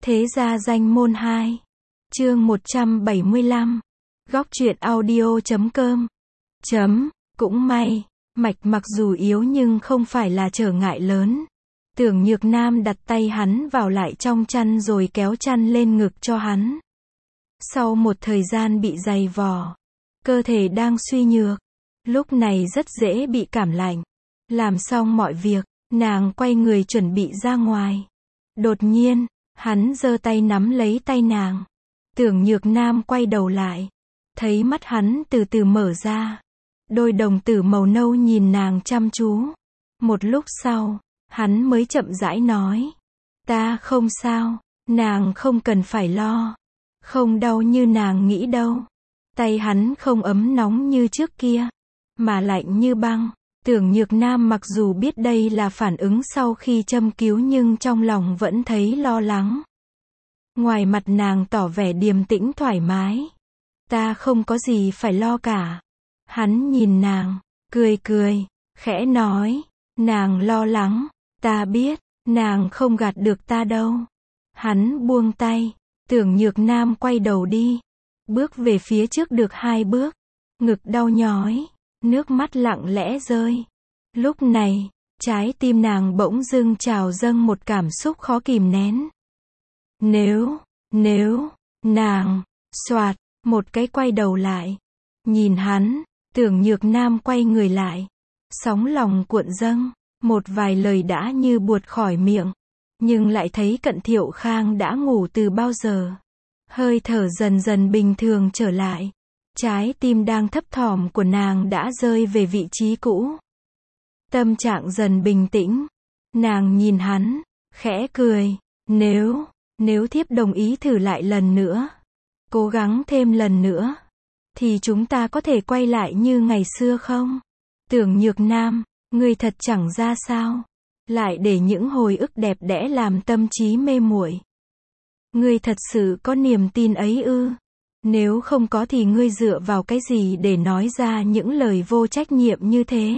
Thế gia danh môn 2. Chương 175. Góc truyện audio.com. Cũng may, mạch mặc dù yếu nhưng không phải là trở ngại lớn. Tưởng Nhược Nam đặt tay hắn vào lại trong chăn rồi kéo chăn lên ngực cho hắn. Sau một thời gian bị dày vò, cơ thể đang suy nhược, lúc này rất dễ bị cảm lạnh. Làm xong mọi việc, nàng quay người chuẩn bị ra ngoài. Đột nhiên, hắn giơ tay nắm lấy tay nàng. Tưởng Nhược Nam quay đầu lại, thấy mắt hắn từ từ mở ra. Đôi đồng tử màu nâu nhìn nàng chăm chú. Một lúc sau, hắn mới chậm rãi nói. Ta không sao, nàng không cần phải lo. Không đau như nàng nghĩ đâu. Tay hắn không ấm nóng như trước kia, mà lạnh như băng. Tưởng Nhược Nam mặc dù biết đây là phản ứng sau khi châm cứu nhưng trong lòng vẫn thấy lo lắng. Ngoài mặt nàng tỏ vẻ điềm tĩnh thoải mái. Ta không có gì phải lo cả. Hắn nhìn nàng, cười cười, khẽ nói. Nàng lo lắng, ta biết, nàng không gạt được ta đâu. Hắn buông tay, Tưởng Nhược Nam quay đầu đi. Bước về phía trước được 2 bước. Ngực đau nhói, nước mắt lặng lẽ rơi. Lúc này, trái tim nàng bỗng dưng trào dâng một cảm xúc khó kìm nén. Nếu, nàng, xoạt, một cái quay đầu lại. Nhìn hắn, Tưởng Nhược Nam quay người lại. Sóng lòng cuộn dâng, một vài lời đã như buột khỏi miệng. Nhưng lại thấy Cận Thiệu Khang đã ngủ từ bao giờ. Hơi thở dần dần bình thường trở lại. Trái tim đang thấp thỏm của nàng đã rơi về vị trí cũ. Tâm trạng dần bình tĩnh. Nàng nhìn hắn, khẽ cười. Nếu thiếp đồng ý thử lại lần nữa, cố gắng thêm lần nữa, thì chúng ta có thể quay lại như ngày xưa không? Tưởng Nhược Nam, ngươi thật chẳng ra sao. Lại để những hồi ức đẹp đẽ làm tâm trí mê muội. Ngươi thật sự có niềm tin ấy ư? Nếu không có thì ngươi dựa vào cái gì để nói ra những lời vô trách nhiệm như thế?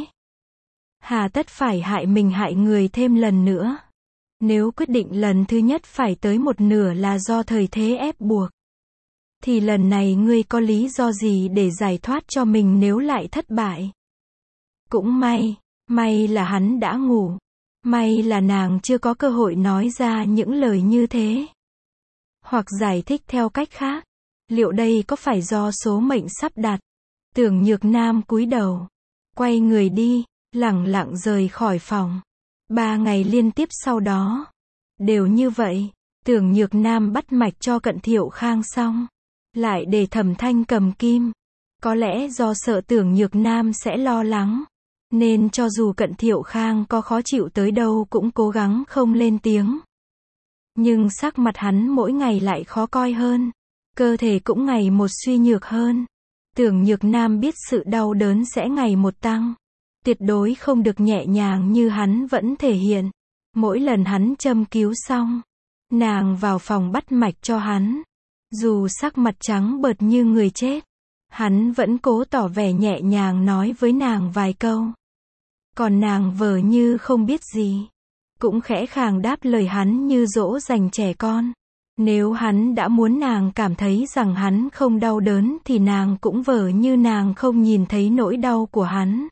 Hà tất phải hại mình hại người thêm lần nữa? Nếu quyết định lần thứ nhất phải tới một nửa là do thời thế ép buộc, thì lần này ngươi có lý do gì để giải thoát cho mình nếu lại thất bại? Cũng may là hắn đã ngủ. May là nàng chưa có cơ hội nói ra những lời như thế. Hoặc giải thích theo cách khác. Liệu đây có phải do số mệnh sắp đặt? Tưởng Nhược Nam cúi đầu, quay người đi, lẳng lặng rời khỏi phòng. 3 ngày liên tiếp sau đó, đều như vậy. Tưởng Nhược Nam bắt mạch cho Cận Thiệu Khang xong, lại để Thẩm Thanh cầm kim. Có lẽ do sợ Tưởng Nhược Nam sẽ lo lắng, nên cho dù Cận Thiệu Khang có khó chịu tới đâu cũng cố gắng không lên tiếng. Nhưng sắc mặt hắn mỗi ngày lại khó coi hơn. Cơ thể cũng ngày một suy nhược hơn. Tưởng Nhược Nam biết sự đau đớn sẽ ngày một tăng. Tuyệt đối không được nhẹ nhàng như hắn vẫn thể hiện. Mỗi lần hắn châm cứu xong, nàng vào phòng bắt mạch cho hắn. Dù sắc mặt trắng bợt như người chết, hắn vẫn cố tỏ vẻ nhẹ nhàng nói với nàng vài câu. Còn nàng vờ như không biết gì, cũng khẽ khàng đáp lời hắn như dỗ dành trẻ con. Nếu hắn đã muốn nàng cảm thấy rằng hắn không đau đớn thì nàng cũng vờ như nàng không nhìn thấy nỗi đau của hắn.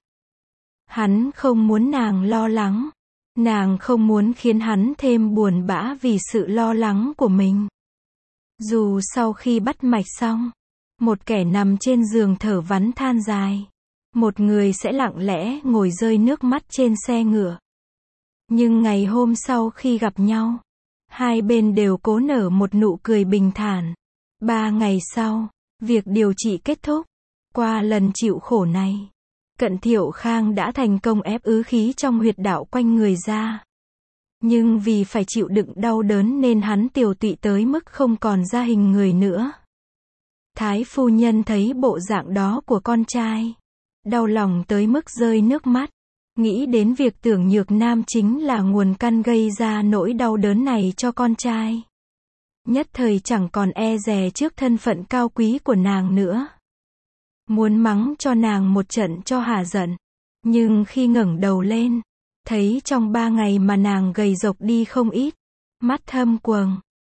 Hắn không muốn nàng lo lắng. Nàng không muốn khiến hắn thêm buồn bã vì sự lo lắng của mình. Dù sau khi bắt mạch xong, một kẻ nằm trên giường thở vắn than dài, một người sẽ lặng lẽ ngồi rơi nước mắt trên xe ngựa. Nhưng ngày hôm sau khi gặp nhau, hai bên đều cố nở một nụ cười bình thản. 3 ngày sau, việc điều trị kết thúc. Qua lần chịu khổ này, Cận Thiệu Khang đã thành công ép ứ khí trong huyệt đạo quanh người ra. Nhưng vì phải chịu đựng đau đớn nên hắn tiều tụy tới mức không còn ra hình người nữa. Thái phu nhân thấy bộ dạng đó của con trai, đau lòng tới mức rơi nước mắt. Nghĩ đến việc Tưởng Nhược Nam chính là nguồn căn gây ra nỗi đau đớn này cho con trai. Nhất thời chẳng còn e dè trước thân phận cao quý của nàng nữa. Muốn mắng cho nàng một trận cho hả giận. Nhưng khi ngẩng đầu lên, thấy trong 3 ngày mà nàng gầy rộc đi không ít. Mắt thâm quầng,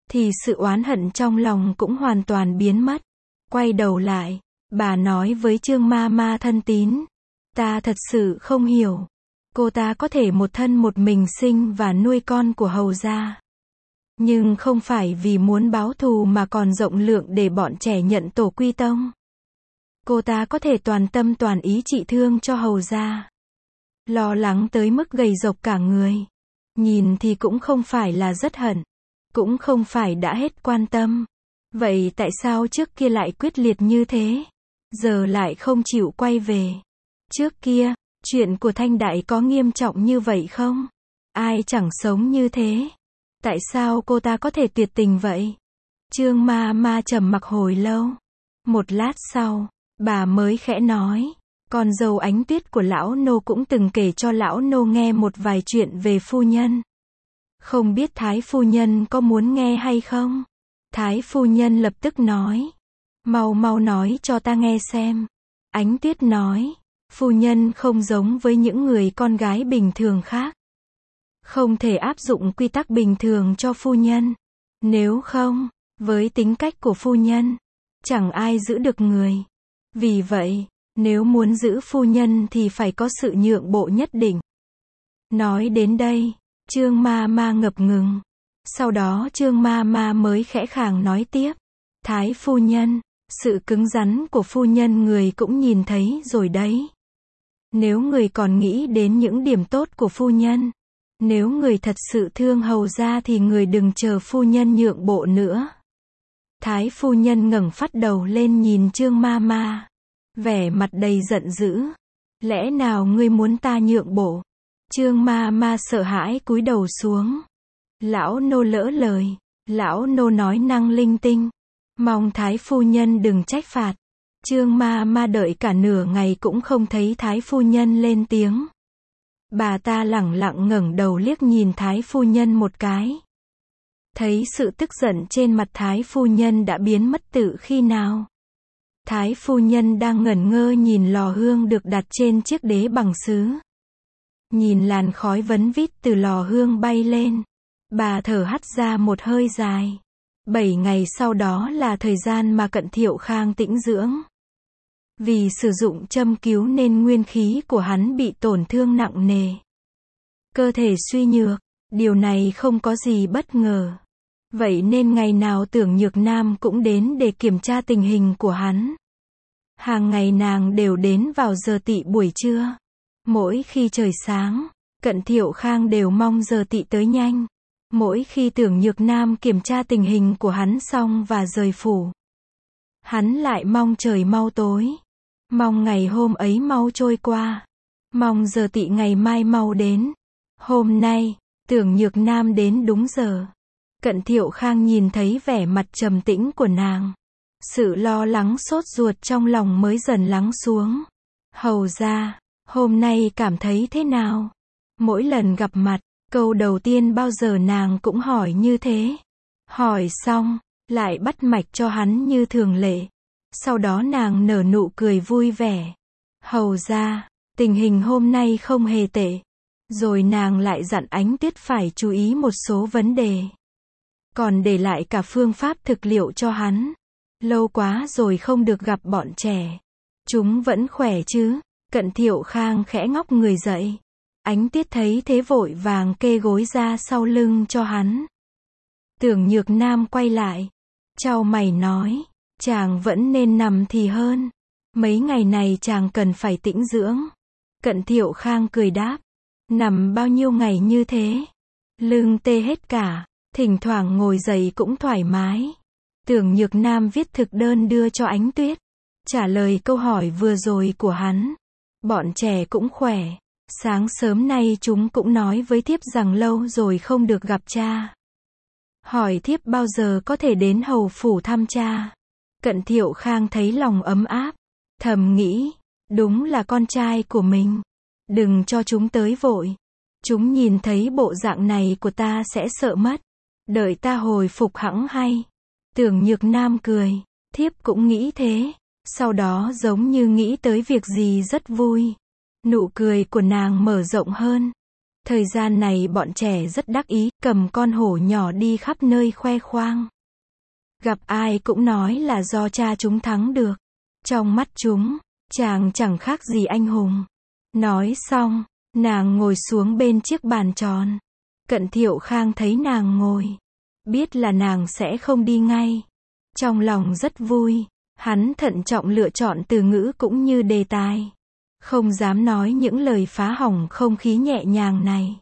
thì sự oán hận trong lòng cũng hoàn toàn biến mất. Quay đầu lại, bà nói với Trương ma ma thân tín, ta thật sự không hiểu. Cô ta có thể một thân một mình sinh và nuôi con của hầu gia. Nhưng không phải vì muốn báo thù mà còn rộng lượng để bọn trẻ nhận tổ quy tông. Cô ta có thể toàn tâm toàn ý trị thương cho hầu gia. Lo lắng tới mức gầy rộc cả người. Nhìn thì cũng không phải là rất hận. Cũng không phải đã hết quan tâm. Vậy tại sao trước kia lại quyết liệt như thế? Giờ lại không chịu quay về. Trước kia, chuyện của Thanh Đại có nghiêm trọng như vậy không? Ai chẳng sống như thế. Tại sao cô ta có thể tuyệt tình vậy? Trương ma ma trầm mặc hồi lâu. Một lát sau, bà mới khẽ nói, con dâu Ánh Tuyết của lão nô cũng từng kể cho lão nô nghe một vài chuyện về phu nhân. Không biết Thái phu nhân có muốn nghe hay không? Thái phu nhân lập tức nói, mau mau nói cho ta nghe xem. Ánh Tuyết nói, phu nhân không giống với những người con gái bình thường khác. Không thể áp dụng quy tắc bình thường cho phu nhân. Nếu không, với tính cách của phu nhân, chẳng ai giữ được người. Vì vậy, nếu muốn giữ phu nhân thì phải có sự nhượng bộ nhất định. Nói đến đây, Trương ma ma ngập ngừng. Sau đó Trương ma ma mới khẽ khàng nói tiếp. Thái phu nhân, sự cứng rắn của phu nhân người cũng nhìn thấy rồi đấy. Nếu người còn nghĩ đến những điểm tốt của phu nhân, nếu người thật sự thương hầu gia thì người đừng chờ phu nhân nhượng bộ nữa. Thái phu nhân ngẩng phát đầu lên nhìn Trương ma ma, vẻ mặt đầy giận dữ. Lẽ nào ngươi muốn ta nhượng bộ? Trương ma ma sợ hãi cúi đầu xuống. Lão nô lỡ lời, lão nô nói năng linh tinh, mong Thái phu nhân đừng trách phạt. Trương ma ma đợi cả nửa ngày cũng không thấy Thái phu nhân lên tiếng. Bà ta lẳng lặng ngẩng đầu liếc nhìn Thái phu nhân một cái. Thấy sự tức giận trên mặt Thái phu nhân đã biến mất từ khi nào. Thái phu nhân đang ngẩn ngơ nhìn lò hương được đặt trên chiếc đế bằng sứ. Nhìn làn khói vấn vít từ lò hương bay lên. Bà thở hắt ra một hơi dài. 7 ngày sau đó là thời gian mà Cận Thiệu Khang tĩnh dưỡng. Vì sử dụng châm cứu nên nguyên khí của hắn bị tổn thương nặng nề. Cơ thể suy nhược, điều này không có gì bất ngờ. Vậy nên ngày nào Tưởng Nhược Nam cũng đến để kiểm tra tình hình của hắn. Hàng ngày nàng đều đến vào giờ tỵ buổi trưa. Mỗi khi trời sáng, Cận Thiệu Khang đều mong giờ tỵ tới nhanh. Mỗi khi Tưởng Nhược Nam kiểm tra tình hình của hắn xong và rời phủ, hắn lại mong trời mau tối. Mong ngày hôm ấy mau trôi qua. Mong giờ tỵ ngày mai mau đến. Hôm nay, Tưởng Nhược Nam đến đúng giờ. Cận Thiệu Khang nhìn thấy vẻ mặt trầm tĩnh của nàng. Sự lo lắng sốt ruột trong lòng mới dần lắng xuống. Hầu ra, hôm nay cảm thấy thế nào? Mỗi lần gặp mặt, câu đầu tiên bao giờ nàng cũng hỏi như thế. Hỏi xong, lại bắt mạch cho hắn như thường lệ. Sau đó nàng nở nụ cười vui vẻ. Hầu ra, tình hình hôm nay không hề tệ. Rồi nàng lại dặn Ánh Tuyết phải chú ý một số vấn đề. Còn để lại cả phương pháp thực liệu cho hắn. Lâu quá rồi không được gặp bọn trẻ. Chúng vẫn khỏe chứ? Cận Thiệu Khang khẽ ngóc người dậy. Ánh Tuyết thấy thế vội vàng kê gối ra sau lưng cho hắn. Tưởng Nhược Nam quay lại. Chau mày nói. Chàng vẫn nên nằm thì hơn. Mấy ngày này chàng cần phải tĩnh dưỡng. Cận Thiệu Khang cười đáp. Nằm bao nhiêu ngày như thế? Lưng tê hết cả. Thỉnh thoảng ngồi dậy cũng thoải mái. Tưởng Nhược Nam viết thực đơn đưa cho Ánh Tuyết. Trả lời câu hỏi vừa rồi của hắn. Bọn trẻ cũng khỏe. Sáng sớm nay chúng cũng nói với thiếp rằng lâu rồi không được gặp cha. Hỏi thiếp bao giờ có thể đến hầu phủ thăm cha. Cận Thiệu Khang thấy lòng ấm áp. Thầm nghĩ, đúng là con trai của mình. Đừng cho chúng tới vội. Chúng nhìn thấy bộ dạng này của ta sẽ sợ mất. Đợi ta hồi phục hẵng hay. Tưởng Nhược Nam cười. Thiếp cũng nghĩ thế. Sau đó giống như nghĩ tới việc gì rất vui. Nụ cười của nàng mở rộng hơn. Thời gian này bọn trẻ rất đắc ý, cầm con hổ nhỏ đi khắp nơi khoe khoang. Gặp ai cũng nói là do cha chúng thắng được. Trong mắt chúng, chàng chẳng khác gì anh hùng. Nói xong, nàng ngồi xuống bên chiếc bàn tròn. Cận Thiệu Khang thấy nàng ngồi, biết là nàng sẽ không đi ngay. Trong lòng rất vui, hắn thận trọng lựa chọn từ ngữ cũng như đề tài. Không dám nói những lời phá hỏng không khí nhẹ nhàng này.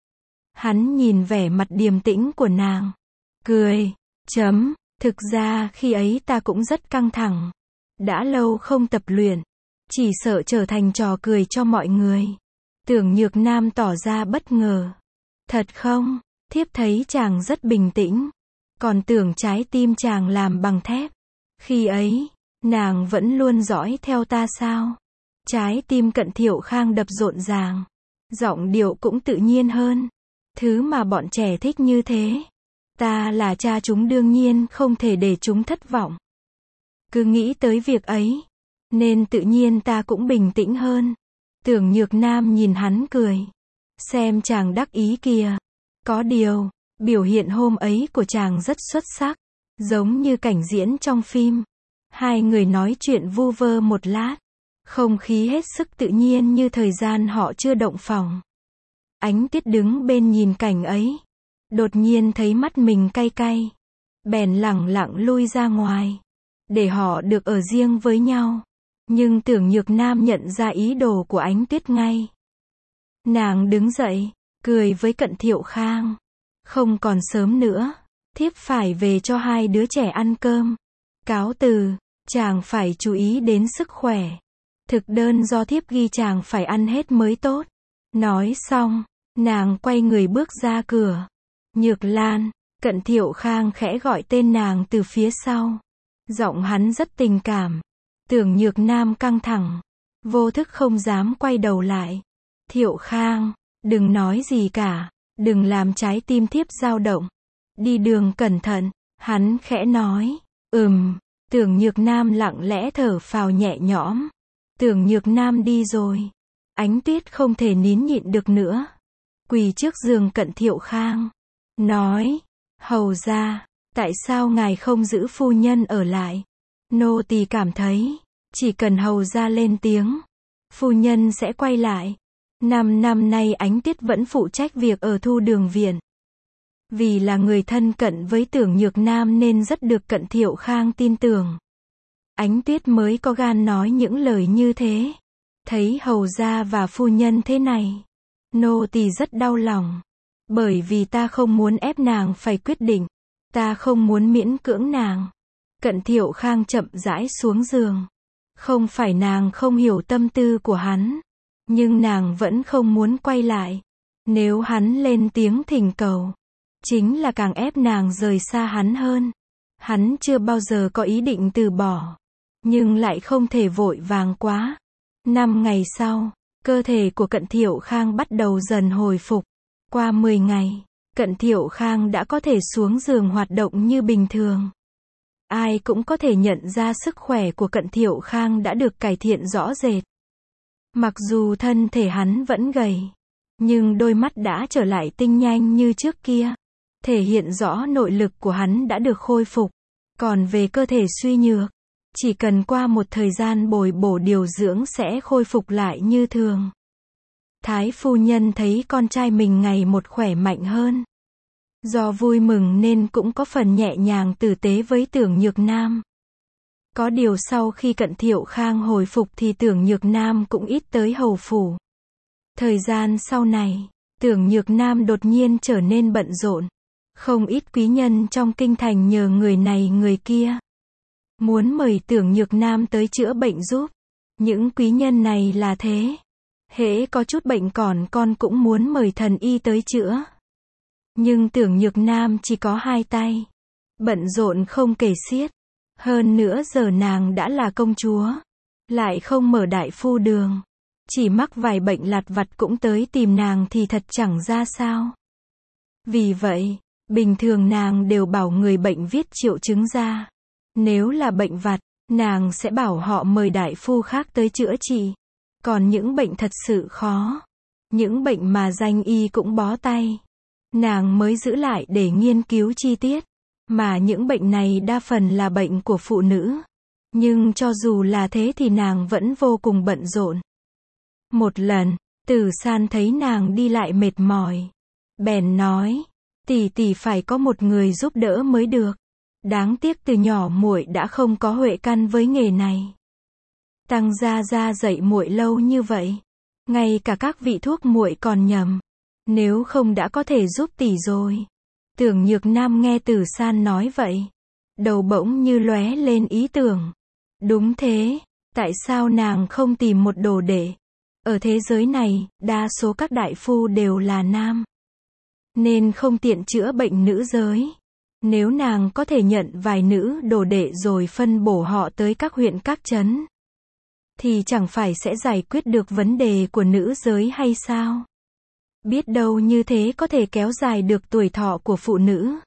Hắn nhìn vẻ mặt điềm tĩnh của nàng, cười, thực ra khi ấy ta cũng rất căng thẳng. Đã lâu không tập luyện, chỉ sợ trở thành trò cười cho mọi người. Tưởng Nhược Nam tỏ ra bất ngờ. Thật không? Thiếp thấy chàng rất bình tĩnh. Còn tưởng trái tim chàng làm bằng thép. Khi ấy, nàng vẫn luôn dõi theo ta sao? Trái tim Cận Thiệu Khang đập rộn ràng. Giọng điệu cũng tự nhiên hơn. Thứ mà bọn trẻ thích như thế. Ta là cha chúng đương nhiên không thể để chúng thất vọng. Cứ nghĩ tới việc ấy, nên tự nhiên ta cũng bình tĩnh hơn. Tưởng Nhược Nam nhìn hắn cười. Xem chàng đắc ý kìa. Có điều, biểu hiện hôm ấy của chàng rất xuất sắc. Giống như cảnh diễn trong phim. Hai người nói chuyện vu vơ một lát. Không khí hết sức tự nhiên như thời gian họ chưa động phòng. Ánh Tuyết đứng bên nhìn cảnh ấy. Đột nhiên thấy mắt mình cay cay. Bèn lẳng lặng lui ra ngoài. Để họ được ở riêng với nhau. Nhưng Tưởng Nhược Nam nhận ra ý đồ của Ánh Tuyết ngay. Nàng đứng dậy, cười với Cận Thiệu Khang. Không còn sớm nữa. Thiếp phải về cho hai đứa trẻ ăn cơm. Cáo từ, chàng phải chú ý đến sức khỏe. Thực đơn do thiếp ghi chàng phải ăn hết mới tốt. Nói xong, nàng quay người bước ra cửa. Nhược Lan, Cận Thiệu Khang khẽ gọi tên nàng từ phía sau. Giọng hắn rất tình cảm. Tưởng Nhược Nam căng thẳng. Vô thức không dám quay đầu lại. Thiệu Khang, đừng nói gì cả. Đừng làm trái tim thiếp dao động. Đi đường cẩn thận. Hắn khẽ nói. Tưởng Nhược Nam lặng lẽ thở phào nhẹ nhõm. Tưởng Nhược Nam đi rồi. Ánh Tuyết không thể nín nhịn được nữa. Quỳ trước giường Cận Thiệu Khang. Nói. Hầu ra, tại sao ngài không giữ phu nhân ở lại? Nô tỳ cảm thấy, chỉ cần hầu ra lên tiếng, phu nhân sẽ quay lại. 5 năm nay Ánh Tuyết vẫn phụ trách việc ở Thu Đường Viện. Vì là người thân cận với Tưởng Nhược Nam nên rất được Cận Thiệu Khang tin tưởng. Ánh Tuyết mới có gan nói những lời như thế. Thấy hầu gia và phu nhân thế này, nô tỳ rất đau lòng. Bởi vì ta không muốn ép nàng phải quyết định. Ta không muốn miễn cưỡng nàng. Cận Thiệu Khang chậm rãi xuống giường. Không phải nàng không hiểu tâm tư của hắn. Nhưng nàng vẫn không muốn quay lại. Nếu hắn lên tiếng thỉnh cầu, chính là càng ép nàng rời xa hắn hơn. Hắn chưa bao giờ có ý định từ bỏ. Nhưng lại không thể vội vàng quá. 5 ngày sau, cơ thể của Cận Thiệu Khang bắt đầu dần hồi phục. Qua 10 ngày, Cận Thiệu Khang đã có thể xuống giường hoạt động như bình thường. Ai cũng có thể nhận ra sức khỏe của Cận Thiệu Khang đã được cải thiện rõ rệt. Mặc dù thân thể hắn vẫn gầy, nhưng đôi mắt đã trở lại tinh nhanh như trước kia. Thể hiện rõ nội lực của hắn đã được khôi phục. Còn về cơ thể suy nhược, chỉ cần qua một thời gian bồi bổ điều dưỡng sẽ khôi phục lại như thường. Thái phu nhân thấy con trai mình ngày một khỏe mạnh hơn. Do vui mừng nên cũng có phần nhẹ nhàng tử tế với Tưởng Nhược Nam. Có điều sau khi Cận Thiệu Khang hồi phục thì Tưởng Nhược Nam cũng ít tới hầu phủ. Thời gian sau này, Tưởng Nhược Nam đột nhiên trở nên bận rộn. Không ít quý nhân trong kinh thành nhờ người này người kia. Muốn mời Tưởng Nhược Nam tới chữa bệnh giúp. Những quý nhân này là thế. Hễ có chút bệnh còn con cũng muốn mời thần y tới chữa. Nhưng Tưởng Nhược Nam chỉ có 2 tay. Bận rộn không kể xiết. Hơn nữa giờ nàng đã là công chúa. Lại không mở đại phu đường. Chỉ mắc vài bệnh lặt vặt cũng tới tìm nàng thì thật chẳng ra sao. Vì vậy, bình thường nàng đều bảo người bệnh viết triệu chứng ra. Nếu là bệnh vặt, nàng sẽ bảo họ mời đại phu khác tới chữa trị. Còn những bệnh thật sự khó, Những bệnh mà danh y cũng bó tay, nàng mới giữ lại để nghiên cứu chi tiết. Mà những bệnh này đa phần là bệnh của phụ nữ. Nhưng cho dù là thế thì nàng vẫn vô cùng bận rộn. Một lần, Tử San thấy nàng đi lại mệt mỏi, bèn nói, tỷ tỷ phải có một người giúp đỡ mới được. Đáng tiếc từ nhỏ muội đã không có huệ căn với nghề này. Tăng gia gia dạy muội lâu như vậy, ngay cả các vị thuốc muội còn nhầm. Nếu không đã có thể giúp tỷ rồi. Tưởng Nhược Nam nghe Tử San nói vậy, đầu bỗng như lóe lên ý tưởng. Đúng thế, tại sao nàng không tìm một đồ đệ? Ở thế giới này, đa số các đại phu đều là nam, nên không tiện chữa bệnh nữ giới. Nếu nàng có thể nhận vài nữ đồ đệ rồi phân bổ họ tới các huyện các trấn, thì chẳng phải sẽ giải quyết được vấn đề của nữ giới hay sao? Biết đâu như thế có thể kéo dài được tuổi thọ của phụ nữ.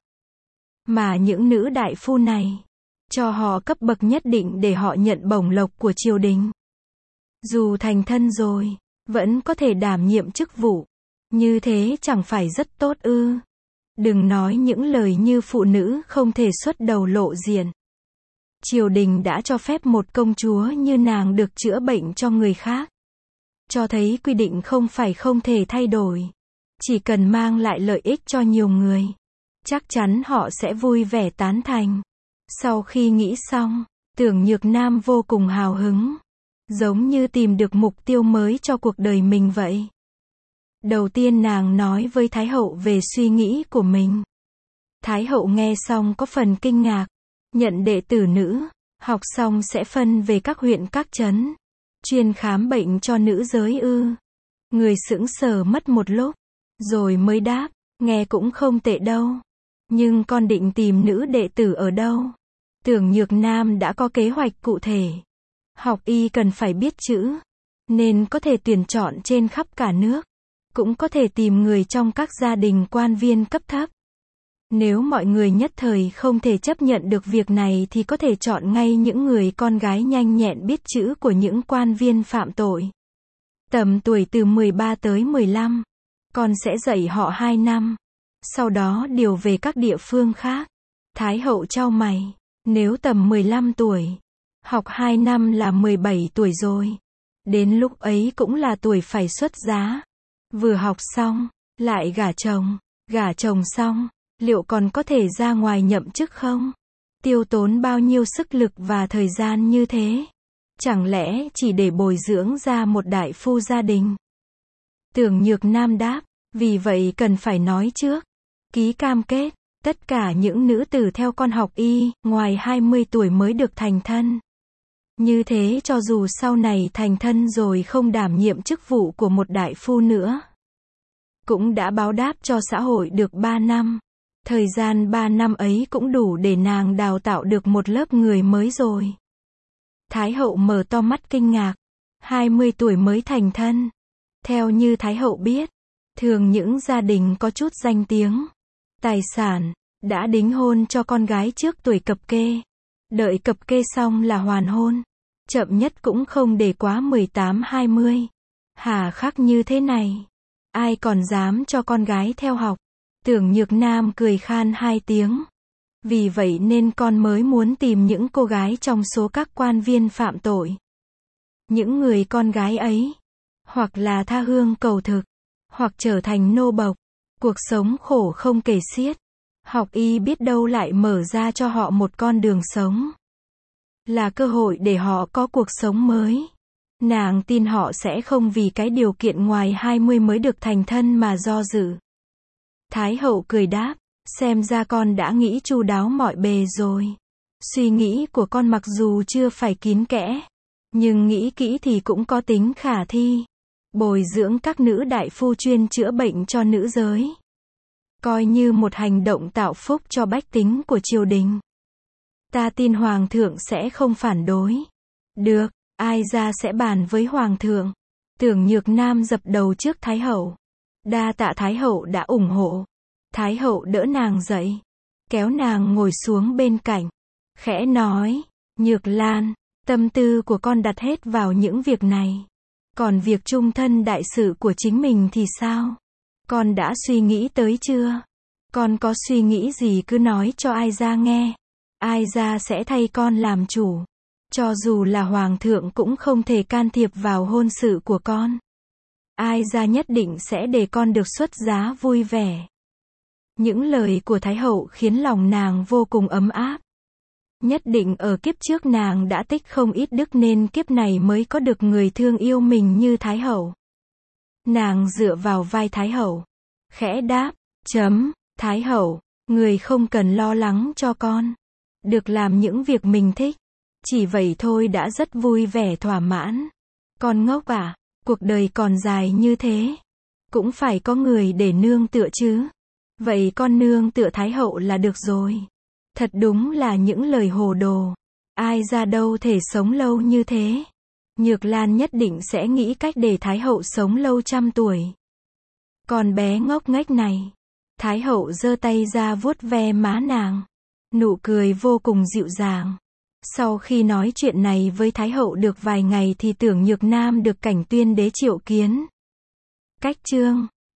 Mà những nữ đại phu này, cho họ cấp bậc nhất định để họ nhận bổng lộc của triều đình. Dù thành thân rồi, vẫn có thể đảm nhiệm chức vụ. Như thế chẳng phải rất tốt ư? Đừng nói những lời như phụ nữ không thể xuất đầu lộ diện. Triều đình đã cho phép một công chúa như nàng được chữa bệnh cho người khác. Cho thấy quy định không phải không thể thay đổi. Chỉ cần mang lại lợi ích cho nhiều người, chắc chắn họ sẽ vui vẻ tán thành. Sau khi nghĩ xong, Tưởng Nhược Nam vô cùng hào hứng. Giống như tìm được mục tiêu mới cho cuộc đời mình vậy. Đầu tiên nàng nói với Thái hậu về suy nghĩ của mình. Thái hậu nghe xong có phần kinh ngạc. Nhận đệ tử nữ, học xong sẽ phân về các huyện các trấn, chuyên khám bệnh cho nữ giới ư? Người sững sờ mất một lúc, rồi mới đáp, nghe cũng không tệ đâu. Nhưng con định tìm nữ đệ tử ở đâu? Tưởng Nhược Nam đã có kế hoạch cụ thể. Học y cần phải biết chữ, nên có thể tuyển chọn trên khắp cả nước. Cũng có thể tìm người trong các gia đình quan viên cấp thấp. Nếu mọi người nhất thời không thể chấp nhận được việc này thì có thể chọn ngay những người con gái nhanh nhẹn biết chữ của những quan viên phạm tội. Tầm tuổi từ 13 tới 15. Con sẽ dạy họ 2 năm. Sau đó điều về các địa phương khác. Thái hậu chau mày. Nếu tầm 15 tuổi, học 2 năm là 17 tuổi rồi. Đến lúc ấy cũng là tuổi phải xuất giá. Vừa học xong, lại gả chồng xong, liệu còn có thể ra ngoài nhậm chức không? Tiêu tốn bao nhiêu sức lực và thời gian như thế? Chẳng lẽ chỉ để bồi dưỡng ra một đại phu gia đình? Tưởng Nhược Nam đáp, vì vậy cần phải nói trước. Ký cam kết, tất cả những nữ tử theo con học y, ngoài 20 tuổi mới được thành thân. Như thế cho dù sau này thành thân rồi không đảm nhiệm chức vụ của một đại phu nữa, cũng đã báo đáp cho xã hội được 3 năm. Thời gian 3 năm ấy cũng đủ để nàng đào tạo được một lớp người mới rồi. Thái hậu mở to mắt kinh ngạc. 20 tuổi mới thành thân. Theo như Thái hậu biết, thường những gia đình có chút danh tiếng, tài sản, đã đính hôn cho con gái trước tuổi cập kê. Đợi cập kê xong là hoàn hôn. Chậm nhất cũng không để quá 18-20. Hà khắc như thế này, ai còn dám cho con gái theo học? Tưởng Nhược Nam cười khan 2 tiếng. Vì vậy nên con mới muốn tìm những cô gái trong số các quan viên phạm tội. Những người con gái ấy, hoặc là tha hương cầu thực, hoặc trở thành nô bộc, cuộc sống khổ không kể xiết. Học y biết đâu lại mở ra cho họ một con đường sống. Là cơ hội để họ có cuộc sống mới. Nàng tin họ sẽ không vì cái điều kiện ngoài 20 mới được thành thân mà do dự. Thái hậu cười đáp, xem ra con đã nghĩ chu đáo mọi bề rồi. Suy nghĩ của con mặc dù chưa phải kín kẽ, nhưng nghĩ kỹ thì cũng có tính khả thi. Bồi dưỡng các nữ đại phu chuyên chữa bệnh cho nữ giới, coi như một hành động tạo phúc cho bách tính của triều đình. Ta tin hoàng thượng sẽ không phản đối. Được, ai ra sẽ bàn với hoàng thượng. Tưởng Nhược Nam dập đầu trước Thái hậu. Đa tạ Thái hậu đã ủng hộ. Thái hậu đỡ nàng dậy, kéo nàng ngồi xuống bên cạnh, khẽ nói, Nhược Lan, tâm tư của con đặt hết vào những việc này. Còn việc chung thân đại sự của chính mình thì sao? Con đã suy nghĩ tới chưa? Con có suy nghĩ gì cứ nói cho ai ra nghe. Ai ra sẽ thay con làm chủ. Cho dù là hoàng thượng cũng không thể can thiệp vào hôn sự của con. Ai ra nhất định sẽ để con được xuất giá vui vẻ. Những lời của Thái hậu khiến lòng nàng vô cùng ấm áp. Nhất định ở kiếp trước nàng đã tích không ít đức nên kiếp này mới có được người thương yêu mình như Thái hậu. Nàng dựa vào vai Thái hậu, khẽ đáp, Thái hậu, người không cần lo lắng cho con. Được làm những việc mình thích. Chỉ vậy thôi đã rất vui vẻ thỏa mãn. Con ngốc à, cuộc đời còn dài như thế. Cũng phải có người để nương tựa chứ. Vậy con nương tựa Thái hậu là được rồi. Thật đúng là những lời hồ đồ. Ai ra đâu thể sống lâu như thế. Nhược Lan nhất định sẽ nghĩ cách để Thái hậu sống lâu trăm tuổi. Con bé ngốc nghếch này. Thái hậu giơ tay ra vuốt ve má nàng. Nụ cười vô cùng dịu dàng. Sau khi nói chuyện này với Thái hậu được vài ngày thì Tưởng Nhược Nam được Cảnh Tuyên đế triệu kiến. Cách chương